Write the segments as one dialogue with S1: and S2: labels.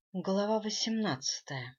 S1: Глава 18.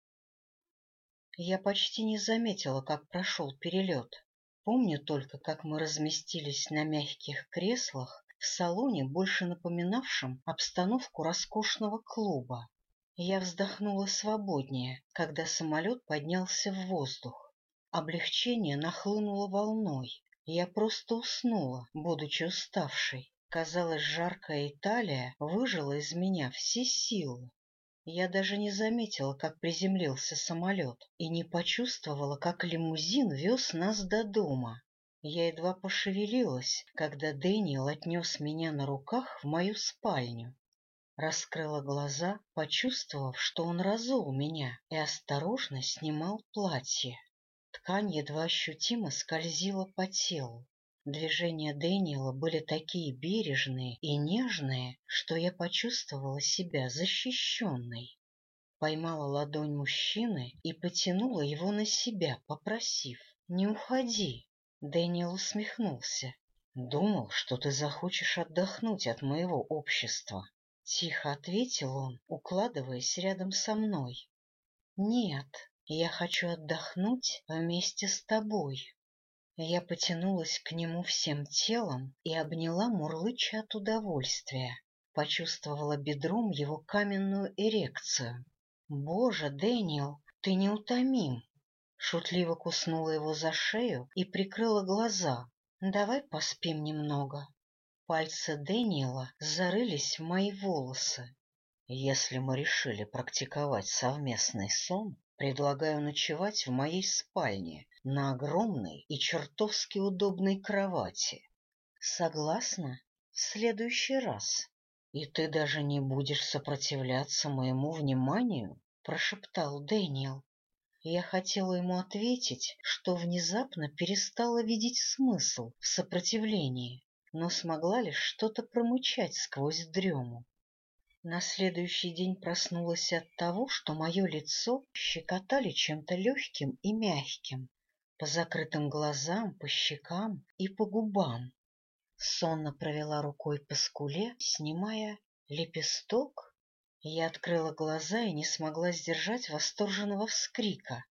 S1: Я почти не заметила, как прошел перелет. Помню только, как мы разместились на мягких креслах в салоне, больше напоминавшем обстановку роскошного клуба. Я вздохнула свободнее, когда самолет поднялся в воздух. Облегчение нахлынуло волной. Я просто уснула, будучи уставшей. Казалось, жаркая Италия выжила из меня все силы. Я даже не заметила, как приземлился самолет, и не почувствовала, как лимузин вез нас до дома. Я едва пошевелилась, когда Дэниел отнес меня на руках в мою спальню. Раскрыла глаза, почувствовав, что он разул меня, и осторожно снимал платье. Ткань едва ощутимо скользила по телу. Движения Дэниела были такие бережные и нежные, что я почувствовала себя защищенной. Поймала ладонь мужчины и потянула его на себя, попросив: «Не уходи». Дэниел усмехнулся. «Думал, что ты захочешь отдохнуть от моего общества», — тихо ответил он, укладываясь рядом со мной. «Нет, я хочу отдохнуть вместе с тобой». Я потянулась к нему всем телом и обняла, мурлыча от удовольствия. Почувствовала бедром его каменную эрекцию. «Боже, Дэниел, ты неутомим!» Шутливо куснула его за шею и прикрыла глаза. «Давай поспим немного». Пальцы Дэниела зарылись в мои волосы. «Если мы решили практиковать совместный сон, предлагаю ночевать в моей спальне на огромной и чертовски удобной кровати». «Согласна? В следующий раз». «И ты даже не будешь сопротивляться моему вниманию?» — прошептал Дэниел. Я хотела ему ответить, что внезапно перестала видеть смысл в сопротивлении, но смогла лишь что-то промычать сквозь дрему. На следующий день проснулась от того, что мое лицо щекотали чем-то легким и мягким, по закрытым глазам, по щекам и по губам. Сонно провела рукой по скуле, снимая лепесток. Я открыла глаза и не смогла сдержать восторженного вскрика.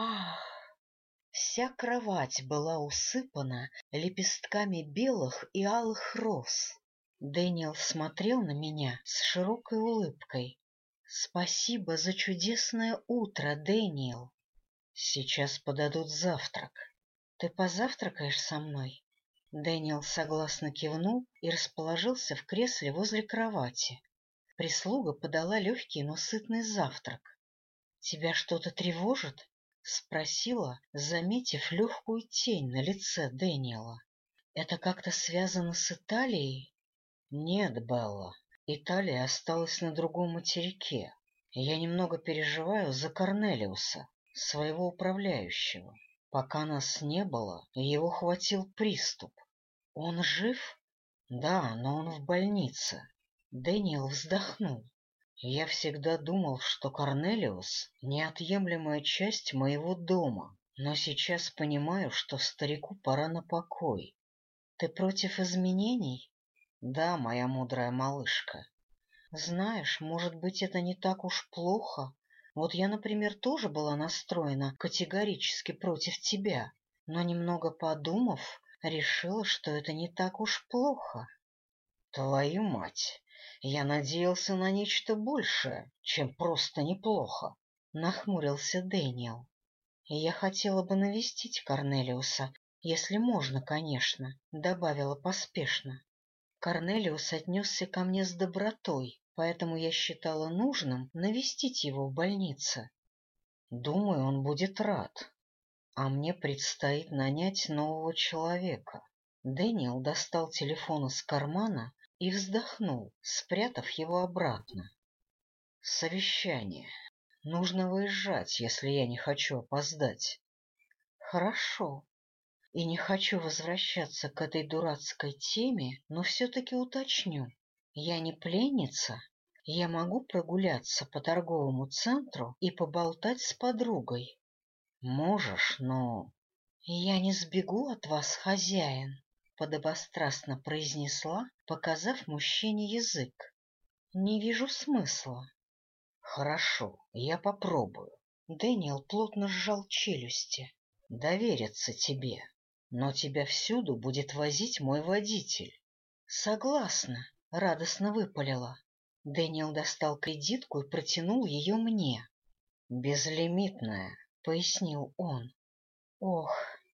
S1: Ах! Вся кровать была усыпана лепестками белых и алых роз. Дэниел смотрел на меня с широкой улыбкой. «Спасибо за чудесное утро, Дэниел. Сейчас подадут завтрак. Ты позавтракаешь со мной?» Дэниел согласно кивнул и расположился в кресле возле кровати. Прислуга подала легкий, но сытный завтрак. «Тебя что-то тревожит?» — спросила, заметив легкую тень на лице Дэниела. «Это как-то связано с Италией?» «Нет, Белла, Италия осталась на другом материке. Я немного переживаю за Корнелиуса, своего управляющего. Пока нас не было, его хватил приступ. Он жив?» «Да, но он в больнице». Дэниел вздохнул. «Я всегда думал, что Корнелиус — неотъемлемая часть моего дома, но сейчас понимаю, что старику пора на покой». «Ты против изменений?» «Да, моя мудрая малышка». «Знаешь, может быть, это не так уж плохо. Вот я, например, тоже была настроена категорически против тебя, но, немного подумав, решила, что это не так уж плохо». «Твою мать! Я надеялся на нечто большее, чем просто неплохо», — нахмурился Дэниел. «Я хотела бы навестить Корнелиуса, если можно, конечно», — добавила поспешно. Корнелиус отнесся ко мне с добротой, поэтому я считала нужным навестить его в больнице. Думаю, он будет рад. А мне предстоит нанять нового человека. Дэниел достал телефон из кармана и вздохнул, спрятав его обратно. Совещание. Нужно выезжать, если я не хочу опоздать. Хорошо. И не хочу возвращаться к этой дурацкой теме, но все-таки уточню. Я не пленница. Я могу прогуляться по торговому центру и поболтать с подругой. Можешь, но... Я не сбегу от вас, хозяин, подобострастно произнесла, показав мужчине язык. Не вижу смысла. Хорошо, я попробую. Дэниел плотно сжал челюсти. Довериться тебе, но тебя всюду будет возить мой водитель. Согласна, радостно выпалила. Дэниел достал кредитку и протянул ее мне. Безлимитная, пояснил он. Ох,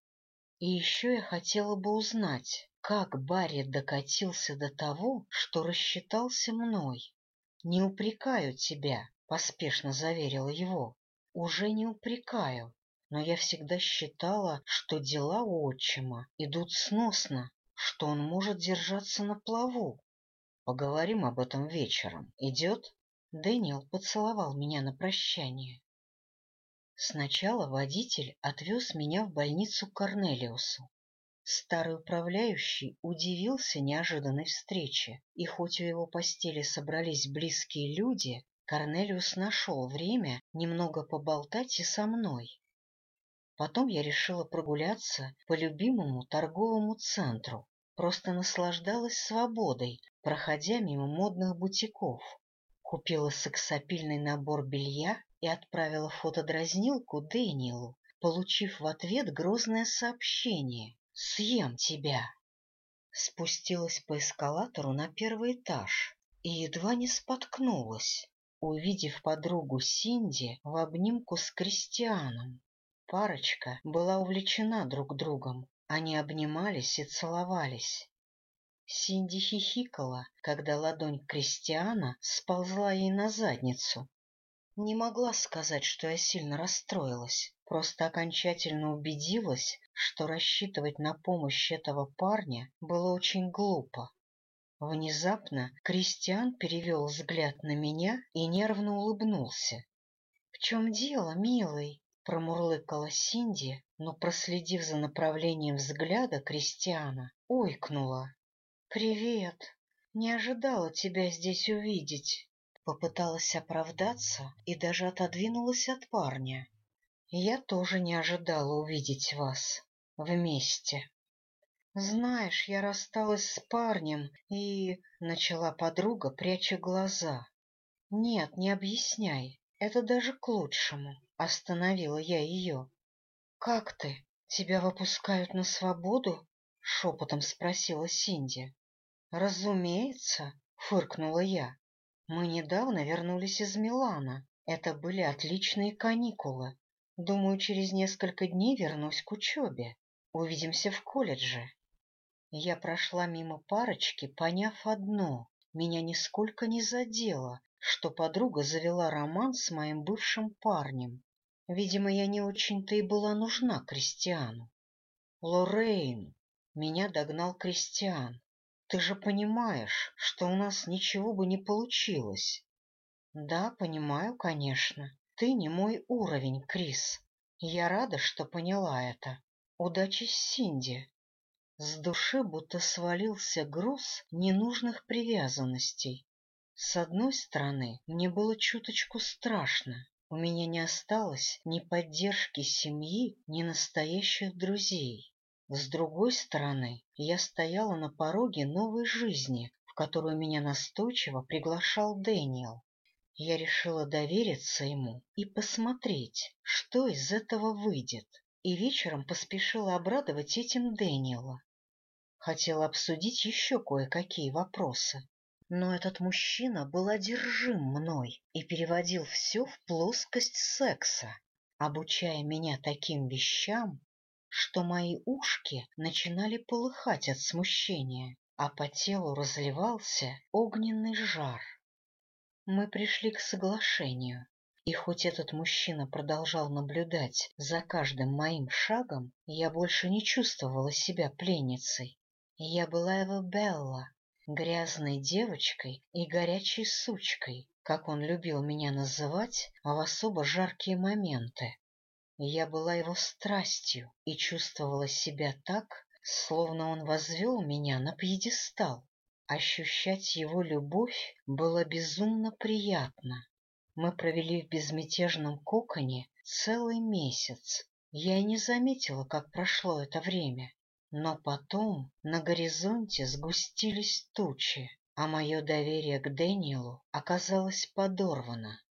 S1: и еще я хотела бы узнать, как Барри докатился до того, что рассчитался мной. Не упрекаю тебя, поспешно заверила его. Уже не упрекаю, но я всегда считала, что дела у отчима идут сносно, что он может держаться на плаву. Поговорим об этом вечером. Идет? Дэниел поцеловал меня на прощание. Сначала водитель отвез меня в больницу к Корнелиусу. Старый управляющий удивился неожиданной встрече, и хоть у его постели собрались близкие люди, Корнелиус нашел время немного поболтать и со мной. Потом я решила прогуляться по любимому торговому центру, просто наслаждалась свободой, проходя мимо модных бутиков. Купила сексапильный набор белья и отправила фотодразнилку Дэниелу, получив в ответ грозное сообщение: «Съем тебя!». Спустилась по эскалатору на первый этаж и едва не споткнулась, увидев подругу Синди в обнимку с Кристианом. Парочка была увлечена друг другом, они обнимались и целовались. Синди хихикала, когда ладонь Кристиана сползла ей на задницу. Не могла сказать, что я сильно расстроилась, просто окончательно убедилась, что рассчитывать на помощь этого парня было очень глупо. Внезапно Кристиан перевел взгляд на меня и нервно улыбнулся. — В чем дело, милый? — промурлыкала Синди, но, проследив за направлением взгляда Кристиана, ойкнула. — Привет! Не ожидала тебя здесь увидеть. Попыталась оправдаться и даже отодвинулась от парня. Я тоже не ожидала увидеть вас вместе. Знаешь, я рассталась с парнем и... Начала подруга, пряча глаза. Нет, не объясняй, это даже к лучшему. Остановила я ее. Как ты? Тебя выпускают на свободу? Шепотом спросила Синди. Разумеется, фыркнула я. Мы недавно вернулись из Милана. Это были отличные каникулы. Думаю, через несколько дней вернусь к учебе. Увидимся в колледже. Я прошла мимо парочки, поняв одно. Меня нисколько не задело, что подруга завела роман с моим бывшим парнем. Видимо, я не очень-то и была нужна Кристиану. Лоррейн, меня догнал Кристиан. Ты же понимаешь, что у нас ничего бы не получилось. Да, понимаю, конечно. Ты не мой уровень, Крис. Я рада, что поняла это. Удачи с Синди. С души будто свалился груз ненужных привязанностей. С одной стороны, мне было чуточку страшно. У меня не осталось ни поддержки семьи, ни настоящих друзей. С другой стороны, я стояла на пороге новой жизни, в которую меня настойчиво приглашал Дэниел. Я решила довериться ему и посмотреть, что из этого выйдет, и вечером поспешила обрадовать этим Дэниела. Хотела обсудить еще кое-какие вопросы, но этот мужчина был одержим мной и переводил все в плоскость секса, обучая меня таким вещам, что мои ушки начинали полыхать от смущения, а по телу разливался огненный жар. Мы пришли к соглашению, и хоть этот мужчина продолжал наблюдать за каждым моим шагом, я больше не чувствовала себя пленницей. Я была его Белла, грязной девочкой и горячей сучкой, как он любил меня называть в особо жаркие моменты. Я была его страстью и чувствовала себя так, словно он возвел меня на пьедестал. Ощущать его любовь было безумно приятно. Мы провели в безмятежном коконе целый месяц. Я и не заметила, как прошло это время. Но потом на горизонте сгустились тучи, а мое доверие к Дэниелу оказалось подорвано.